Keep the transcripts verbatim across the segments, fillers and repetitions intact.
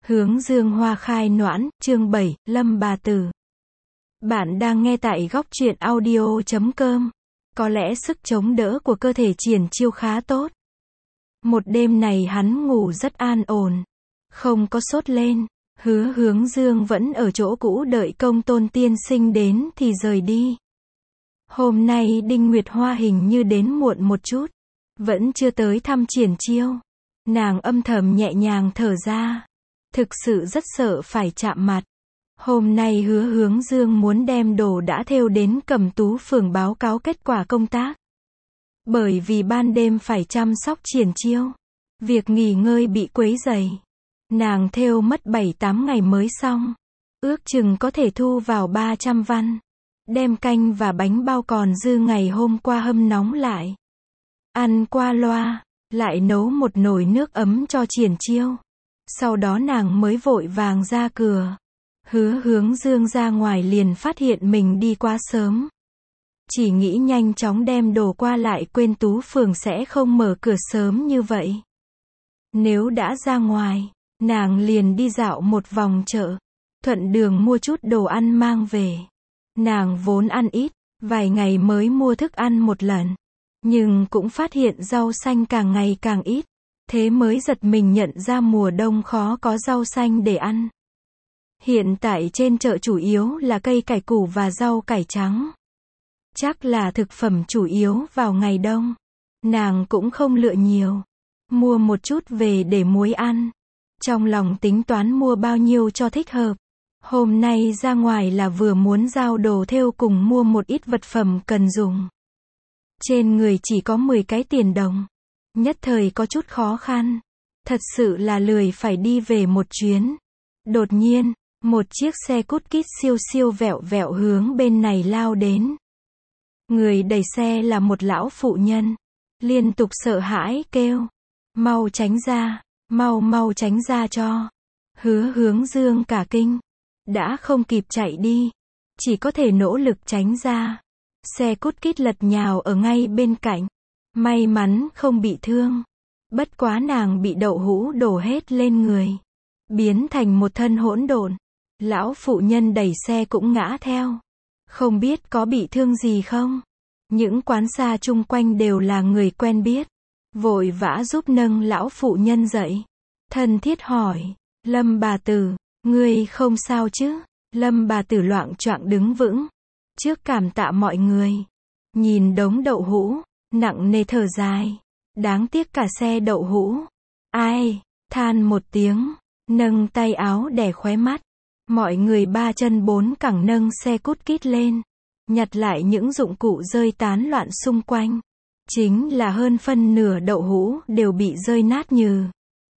Hướng dương hoa khai noãn, chương bảy, Lâm bà tử. Bạn đang nghe tại góc truyện audio chấm com. Có lẽ sức chống đỡ của cơ thể triển chiêu khá tốt. Một đêm này hắn ngủ rất an ổn. Không có sốt lên. Hứa hướng dương vẫn ở chỗ cũ đợi công tôn tiên sinh đến thì rời đi. Hôm nay Đinh Nguyệt Hoa hình như đến muộn một chút. Vẫn chưa tới thăm triển chiêu. Nàng âm thầm nhẹ nhàng thở ra. Thực sự rất sợ phải chạm mặt. Hôm nay hứa hướng dương muốn đem đồ đã thêu đến Cẩm Tú phường báo cáo kết quả công tác. Bởi vì ban đêm phải chăm sóc triển chiêu. Việc nghỉ ngơi bị quấy rầy. Nàng thêu mất bảy tám ngày mới xong. Ước chừng có thể thu vào ba trăm văn. Đem canh và bánh bao còn dư ngày hôm qua hâm nóng lại. Ăn qua loa, lại nấu một nồi nước ấm cho triển chiêu. Sau đó nàng mới vội vàng ra cửa. Hứa hướng dương ra ngoài liền phát hiện mình đi quá sớm. Chỉ nghĩ nhanh chóng đem đồ qua lại quên Tú phường sẽ không mở cửa sớm như vậy. Nếu đã ra ngoài, nàng liền đi dạo một vòng chợ. Thuận đường mua chút đồ ăn mang về. Nàng vốn ăn ít, vài ngày mới mua thức ăn một lần. Nhưng cũng phát hiện rau xanh càng ngày càng ít. Thế mới giật mình nhận ra mùa đông khó có rau xanh để ăn. Hiện tại trên chợ chủ yếu là cây cải củ và rau cải trắng. Chắc là thực phẩm chủ yếu vào ngày đông. Nàng cũng không lựa nhiều. Mua một chút về để muối ăn. Trong lòng tính toán mua bao nhiêu cho thích hợp. Hôm nay ra ngoài là vừa muốn giao đồ thêu cùng mua một ít vật phẩm cần dùng. Trên người chỉ có mười cái tiền đồng. Nhất thời có chút khó khăn. Thật sự là lười phải đi về một chuyến. Đột nhiên, một chiếc xe cút kít siêu siêu vẹo vẹo hướng bên này lao đến. Người đẩy xe là một lão phụ nhân. Liên tục sợ hãi kêu. Mau tránh ra, mau mau tránh ra cho. Hứa hướng dương cả kinh. Đã không kịp chạy đi. Chỉ có thể nỗ lực tránh ra. Xe cút kít lật nhào ở ngay bên cạnh. May mắn không bị thương. Bất quá nàng bị đậu hũ đổ hết lên người. Biến thành một thân hỗn độn. Lão phụ nhân đẩy xe cũng ngã theo. Không biết có bị thương gì không? Những quán xa chung quanh đều là người quen biết. Vội vã giúp nâng lão phụ nhân dậy. Thân thiết hỏi. Lâm bà tử, ngươi không sao chứ? Lâm bà tử loạng choạng đứng vững. Trước cảm tạ mọi người. Nhìn đống đậu hũ. Nặng nề thở dài. Đáng tiếc cả xe đậu hũ. Ai, than một tiếng. Nâng tay áo đè khóe mắt. Mọi người ba chân bốn cẳng nâng xe cút kít lên. Nhặt lại những dụng cụ rơi tán loạn xung quanh. Chính là hơn phân nửa đậu hũ đều bị rơi nát nhừ.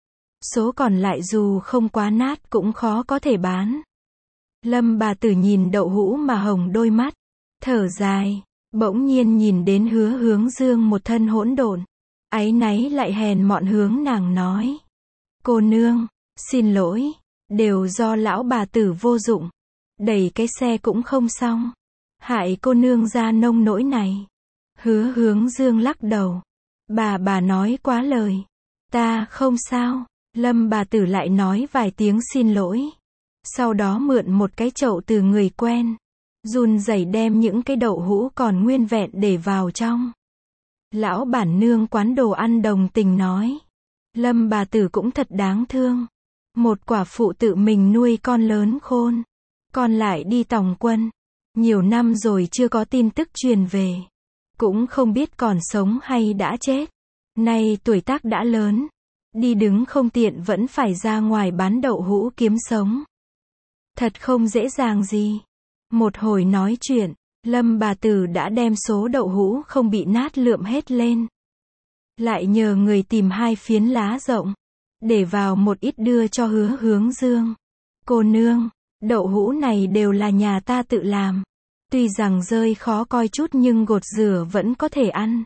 Số còn lại dù không quá nát cũng khó có thể bán. Lâm bà tử nhìn đậu hũ mà hồng đôi mắt. Thở dài. Bỗng nhiên nhìn đến hứa hướng dương một thân hỗn độn. Áy náy lại hèn mọn hướng nàng nói. Cô nương, xin lỗi. Đều do lão bà tử vô dụng. Đẩy cái xe cũng không xong. Hại cô nương ra nông nỗi này. Hứa hướng dương lắc đầu. Bà bà nói quá lời. Ta không sao. Lâm bà tử lại nói vài tiếng xin lỗi. Sau đó mượn một cái chậu từ người quen. Run rẩy đem những cái đậu hũ còn nguyên vẹn để vào trong. Lão bản nương quán đồ ăn đồng tình nói. Lâm bà tử cũng thật đáng thương. Một quả phụ tự mình nuôi con lớn khôn. Con lại đi tòng quân. Nhiều năm rồi chưa có tin tức truyền về. Cũng không biết còn sống hay đã chết. Nay tuổi tác đã lớn. Đi đứng không tiện vẫn phải ra ngoài bán đậu hũ kiếm sống. Thật không dễ dàng gì. Một hồi nói chuyện, Lâm bà tử đã đem số đậu hũ không bị nát lượm hết lên. Lại nhờ người tìm hai phiến lá rộng. Để vào một ít đưa cho hứa hướng dương. Cô nương, đậu hũ này đều là nhà ta tự làm. Tuy rằng rơi khó coi chút nhưng gột rửa vẫn có thể ăn.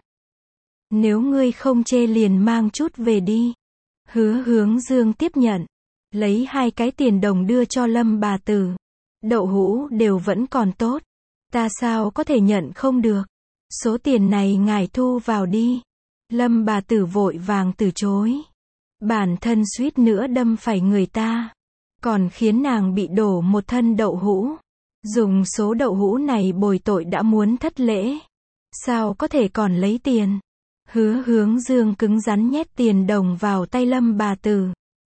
Nếu ngươi không chê liền mang chút về đi. Hứa hướng dương tiếp nhận. Lấy hai cái tiền đồng đưa cho Lâm bà tử. Đậu hũ đều vẫn còn tốt. Ta sao có thể nhận không được. Số tiền này ngài thu vào đi. Lâm bà tử vội vàng từ chối. Bản thân suýt nữa đâm phải người ta. còn khiến nàng bị đổ một thân đậu hũ. Dùng số đậu hũ này bồi tội đã muốn thất lễ. Sao có thể còn lấy tiền? Hứa Hướng Dương cứng rắn nhét tiền đồng vào tay Lâm bà tử.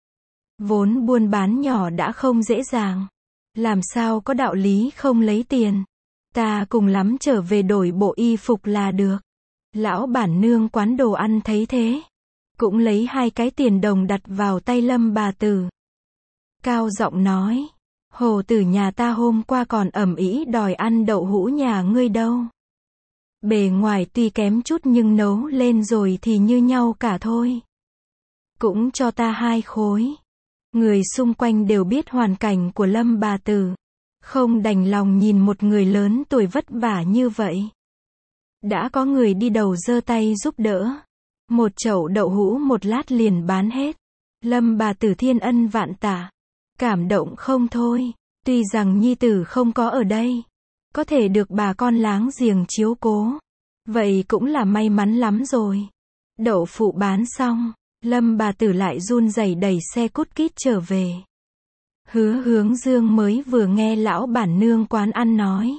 Vốn buôn bán nhỏ đã không dễ dàng. Làm sao có đạo lý không lấy tiền? Ta cùng lắm trở về đổi bộ y phục là được. Lão bản nương quán đồ ăn thấy thế, cũng lấy hai cái tiền đồng đặt vào tay Lâm bà tử. Cao giọng nói, hồ tử nhà ta hôm qua còn ầm ĩ đòi ăn đậu hũ nhà ngươi đâu. Bề ngoài tuy kém chút nhưng nấu lên rồi thì như nhau cả thôi. Cũng cho ta hai khối. Người xung quanh đều biết hoàn cảnh của Lâm bà tử, không đành lòng nhìn một người lớn tuổi vất vả như vậy. Đã có người đi đầu giơ tay giúp đỡ. Một chậu đậu hũ một lát liền bán hết. Lâm bà tử thiên ân vạn tạ, cảm động không thôi. Tuy rằng nhi tử không có ở đây, có thể được bà con láng giềng chiếu cố, vậy cũng là may mắn lắm rồi. Đậu phụ bán xong, Lâm bà tử lại run rẩy đẩy xe cút kít trở về. Hứa Hướng Dương mới vừa nghe lão bản nương quán ăn nói,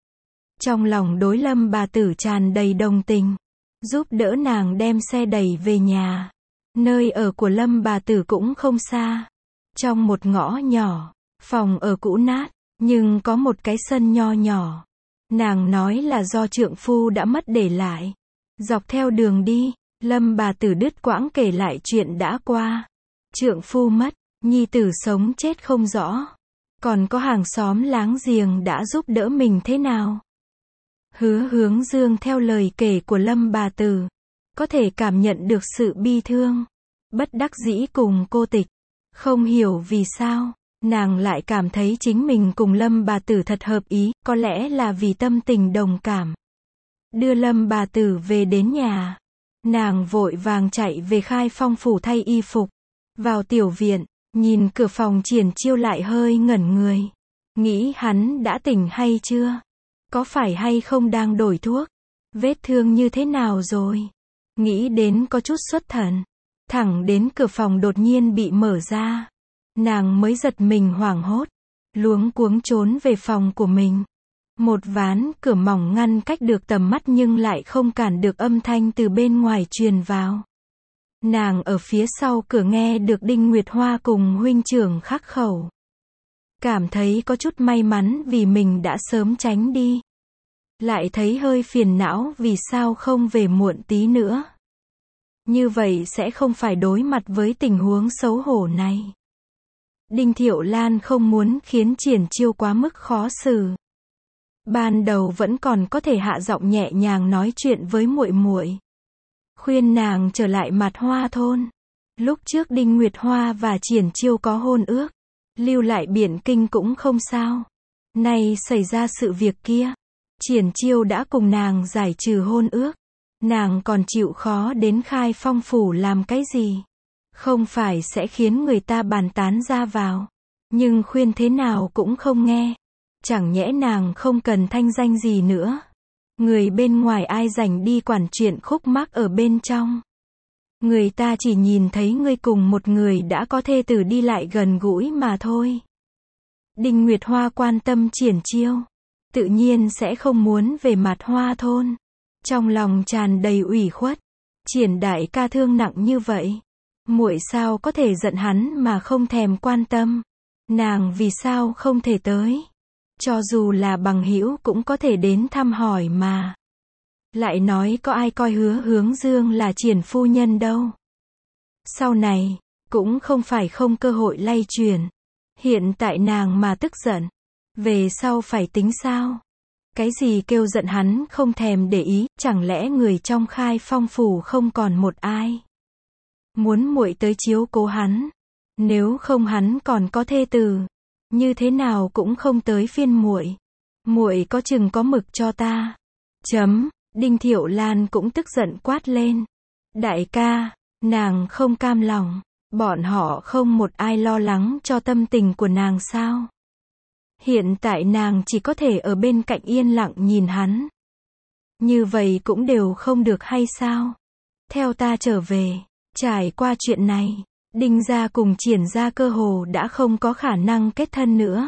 trong lòng đối Lâm bà tử tràn đầy đồng tình, giúp đỡ nàng đem xe đẩy về nhà. Nơi ở của Lâm bà tử cũng không xa, trong một ngõ nhỏ, phòng ở cũ nát, nhưng có một cái sân nho nhỏ. Nàng nói là do trượng phu đã mất để lại. Dọc theo đường đi, Lâm bà tử đứt quãng kể lại chuyện đã qua. Trượng phu mất, nhi tử sống chết không rõ, còn có hàng xóm láng giềng đã giúp đỡ mình thế nào. Hứa Hướng Dương theo lời kể của Lâm bà tử, có thể cảm nhận được sự bi thương, bất đắc dĩ cùng cô tịch. Không hiểu vì sao, nàng lại cảm thấy chính mình cùng Lâm bà tử thật hợp ý, có lẽ là vì tâm tình đồng cảm. Đưa Lâm bà tử về đến nhà, nàng vội vàng chạy về Khai Phong phủ thay y phục. Vào tiểu viện, nhìn cửa phòng Triển Chiêu lại hơi ngẩn người. Nghĩ hắn đã tỉnh hay chưa? Có phải hay không đang đổi thuốc? Vết thương như thế nào rồi? Nghĩ đến có chút xuất thần. Thẳng đến cửa phòng đột nhiên bị mở ra. Nàng mới giật mình hoảng hốt, luống cuống trốn về phòng của mình. Một ván cửa mỏng ngăn cách được tầm mắt nhưng lại không cản được âm thanh từ bên ngoài truyền vào. Nàng ở phía sau cửa nghe được Đinh Nguyệt Hoa cùng huynh trưởng khắc khẩu. Cảm thấy có chút may mắn vì mình đã sớm tránh đi. Lại thấy hơi phiền não vì sao không về muộn tí nữa. Như vậy sẽ không phải đối mặt với tình huống xấu hổ này. Đinh Thiệu Lan không muốn khiến Triển Chiêu quá mức khó xử. Ban đầu vẫn còn có thể hạ giọng nhẹ nhàng nói chuyện với muội muội, khuyên nàng trở lại Mạt Hoa thôn. Lúc trước Đinh Nguyệt Hoa và Triển Chiêu có hôn ước, lưu lại Biển Kinh cũng không sao. Nay xảy ra sự việc kia, Triển Chiêu đã cùng nàng giải trừ hôn ước, nàng còn chịu khó đến Khai Phong phủ làm cái gì? Không phải sẽ khiến người ta bàn tán ra vào, nhưng khuyên thế nào cũng không nghe. Chẳng nhẽ nàng không cần thanh danh gì nữa? Người bên ngoài ai rảnh đi quản chuyện khúc mắc ở bên trong? Người ta chỉ nhìn thấy ngươi cùng một người đã có thê tử đi lại gần gũi mà thôi. Đinh Nguyệt Hoa quan tâm Triển Chiêu, tự nhiên sẽ không muốn về Mạt Hoa thôn. Trong lòng tràn đầy ủy khuất. Triển đại ca thương nặng như vậy, muội sao có thể giận hắn mà không thèm quan tâm? Nàng vì sao không thể tới? Cho dù là bằng hữu cũng có thể đến thăm hỏi mà. Lại nói có ai coi Hứa Hướng Dương là Triển phu nhân đâu. Sau này, cũng không phải không cơ hội lay chuyển. Hiện tại nàng mà tức giận, về sau phải tính sao? Cái gì kêu giận hắn không thèm để ý, chẳng lẽ người trong Khai Phong phủ không còn một ai muốn muội tới chiếu cố hắn? Nếu không hắn còn có thê tử, như thế nào cũng không tới phiên muội. Muội có chừng có mực cho ta. Chấm. Đinh Thiệu Lan cũng tức giận quát lên. Đại ca, nàng không cam lòng, bọn họ không một ai lo lắng cho tâm tình của nàng sao? Hiện tại nàng chỉ có thể ở bên cạnh yên lặng nhìn hắn. Như vậy cũng đều không được hay sao? Theo ta trở về, trải qua chuyện này, Đinh gia cùng Triển gia cơ hồ đã không có khả năng kết thân nữa.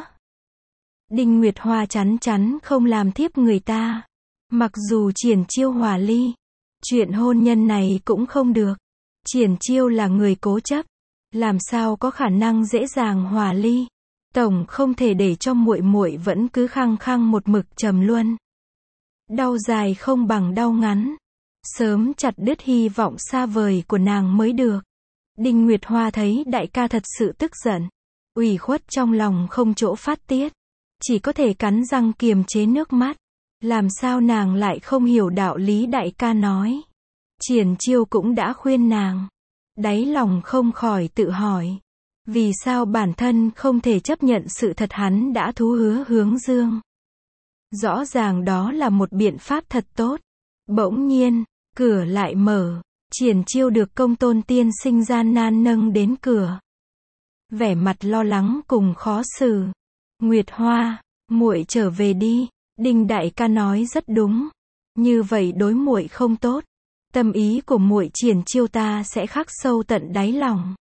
Đinh Nguyệt Hoa chắn chắn không làm thiếp người ta. Mặc dù Triển Chiêu hòa ly, chuyện hôn nhân này cũng không được. Triển Chiêu là người cố chấp, làm sao có khả năng dễ dàng hòa ly. Tổng không thể để cho muội muội vẫn cứ khăng khăng một mực trầm luân. Đau dài không bằng đau ngắn, sớm chặt đứt hy vọng xa vời của nàng mới được. Đinh Nguyệt Hoa thấy đại ca thật sự tức giận, ủy khuất trong lòng không chỗ phát tiết, chỉ có thể cắn răng kiềm chế nước mắt. Làm sao nàng lại không hiểu đạo lý đại ca nói. Triển Chiêu cũng đã khuyên nàng, đáy lòng không khỏi tự hỏi, vì sao bản thân không thể chấp nhận sự thật hắn đã thú hứa Hướng Dương. Rõ ràng đó là một biện pháp thật tốt. Bỗng nhiên, cửa lại mở, Triển Chiêu được Công Tôn tiên sinh gian nan nâng đến cửa. Vẻ mặt lo lắng cùng khó xử. Nguyệt Hoa, muội trở về đi, Đinh đại ca nói rất đúng. Như vậy đối muội không tốt. Tâm ý của muội Triển Chiêu ta sẽ khắc sâu tận đáy lòng,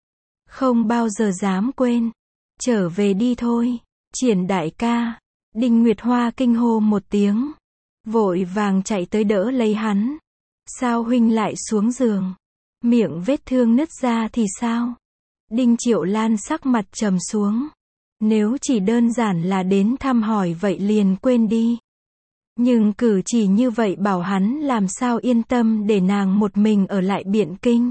không bao giờ dám quên. Trở về đi thôi, Triển đại ca. Đinh Nguyệt Hoa kinh hô một tiếng, vội vàng chạy tới đỡ lấy hắn. Sao huynh lại xuống giường? Miệng vết thương nứt ra thì sao? Đinh Triệu Lan sắc mặt trầm xuống. Nếu chỉ đơn giản là đến thăm hỏi vậy liền quên đi. Nhưng cử chỉ như vậy bảo hắn làm sao yên tâm để nàng một mình ở lại Biện Kinh.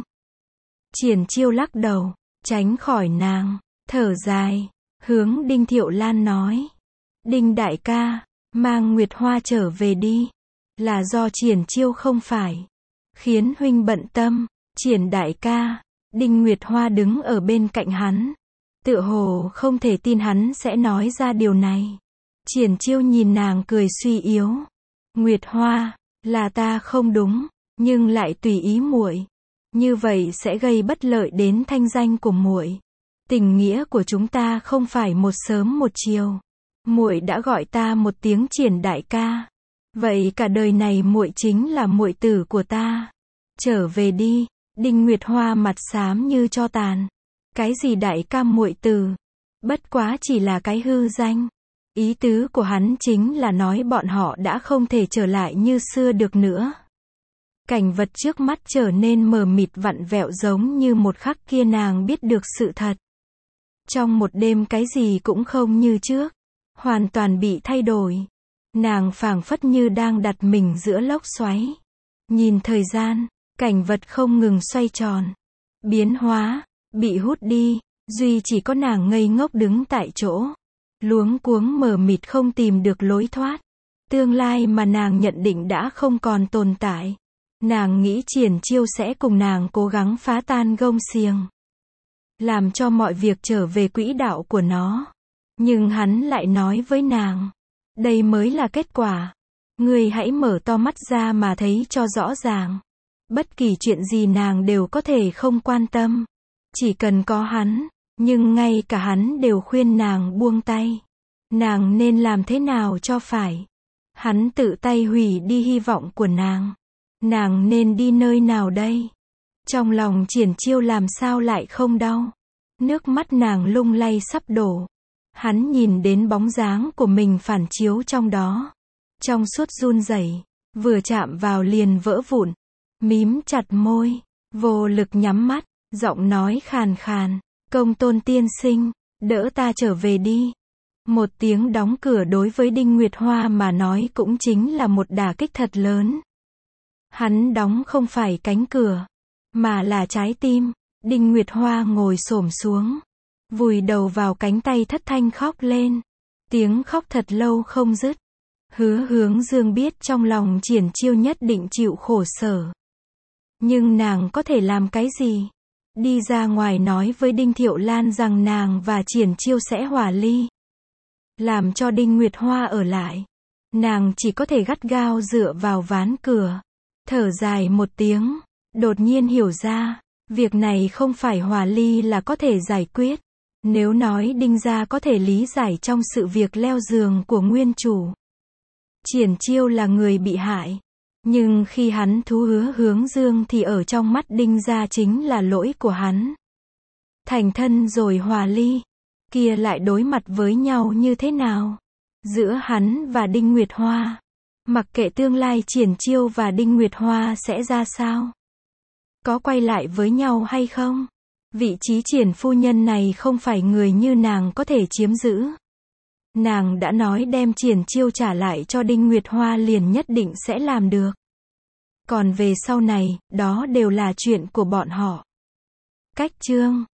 Triển Chiêu lắc đầu, tránh khỏi nàng, thở dài, hướng Đinh Thiệu Lan nói. Đinh đại ca, mang Nguyệt Hoa trở về đi. Là do Triển Chiêu không phải khiến huynh bận tâm. Triển đại ca. Đinh Nguyệt Hoa đứng ở bên cạnh hắn, tựa hồ không thể tin hắn sẽ nói ra điều này. Triển Chiêu nhìn nàng cười suy yếu. Nguyệt Hoa, là ta không đúng, nhưng lại tùy ý muội. Như vậy sẽ gây bất lợi đến thanh danh của muội. Tình nghĩa của chúng ta không phải một sớm một chiều. Muội đã gọi ta một tiếng Triển đại ca, vậy cả đời này muội chính là muội tử của ta. Trở về đi. Đinh Nguyệt Hoa mặt xám như tro tàn. Cái gì đại ca muội tử? Bất quá chỉ là cái hư danh. Ý tứ của hắn chính là nói bọn họ đã không thể trở lại như xưa được nữa. Cảnh vật trước mắt trở nên mờ mịt vặn vẹo giống như một khắc kia nàng biết được sự thật. Trong một đêm cái gì cũng không như trước, hoàn toàn bị thay đổi. Nàng phảng phất như đang đặt mình giữa lốc xoáy. Nhìn thời gian, cảnh vật không ngừng xoay tròn, biến hóa, bị hút đi, duy chỉ có nàng ngây ngốc đứng tại chỗ, luống cuống mờ mịt không tìm được lối thoát. Tương lai mà nàng nhận định đã không còn tồn tại. Nàng nghĩ Triển Chiêu sẽ cùng nàng cố gắng phá tan gông xiềng, làm cho mọi việc trở về quỹ đạo của nó. Nhưng hắn lại nói với nàng, đây mới là kết quả. Ngươi hãy mở to mắt ra mà thấy cho rõ ràng. Bất kỳ chuyện gì nàng đều có thể không quan tâm, chỉ cần có hắn. Nhưng ngay cả hắn đều khuyên nàng buông tay. Nàng nên làm thế nào cho phải? Hắn tự tay hủy đi hy vọng của nàng. Nàng nên đi nơi nào đây? Trong lòng Triển Chiêu làm sao lại không đau? Nước mắt nàng lung lay sắp đổ. Hắn nhìn đến bóng dáng của mình phản chiếu trong đó. Trong suốt run rẩy, vừa chạm vào liền vỡ vụn. Mím chặt môi, vô lực nhắm mắt, giọng nói khàn khàn. Công Tôn tiên sinh, đỡ ta trở về đi. Một tiếng đóng cửa đối với Đinh Nguyệt Hoa mà nói cũng chính là một đả kích thật lớn. Hắn đóng không phải cánh cửa, mà là trái tim. Đinh Nguyệt Hoa ngồi xổm xuống, vùi đầu vào cánh tay thất thanh khóc lên. Tiếng khóc thật lâu không dứt. Hứa Hướng Dương biết trong lòng Triển Chiêu nhất định chịu khổ sở. Nhưng nàng có thể làm cái gì? Đi ra ngoài nói với Đinh Thiệu Lan rằng nàng và Triển Chiêu sẽ hòa ly. Làm cho Đinh Nguyệt Hoa ở lại. Nàng chỉ có thể gắt gao dựa vào ván cửa. Thở dài một tiếng, đột nhiên hiểu ra, việc này không phải hòa ly là có thể giải quyết. Nếu nói Đinh gia có thể lý giải trong sự việc leo giường của nguyên chủ, Triển Chiêu là người bị hại. Nhưng khi hắn thú hứa Hướng Dương thì ở trong mắt Đinh gia chính là lỗi của hắn. thành thân rồi hòa ly, kia lại đối mặt với nhau như thế nào? Giữa hắn và Đinh Nguyệt Hoa, mặc kệ tương lai Triển Chiêu và Đinh Nguyệt Hoa sẽ ra sao? Có quay lại với nhau hay không? Vị trí Triển phu nhân này không phải người như nàng có thể chiếm giữ. Nàng đã nói đem Triển Chiêu trả lại cho Đinh Nguyệt Hoa liền nhất định sẽ làm được. Còn về sau này, đó đều là chuyện của bọn họ. Cách chương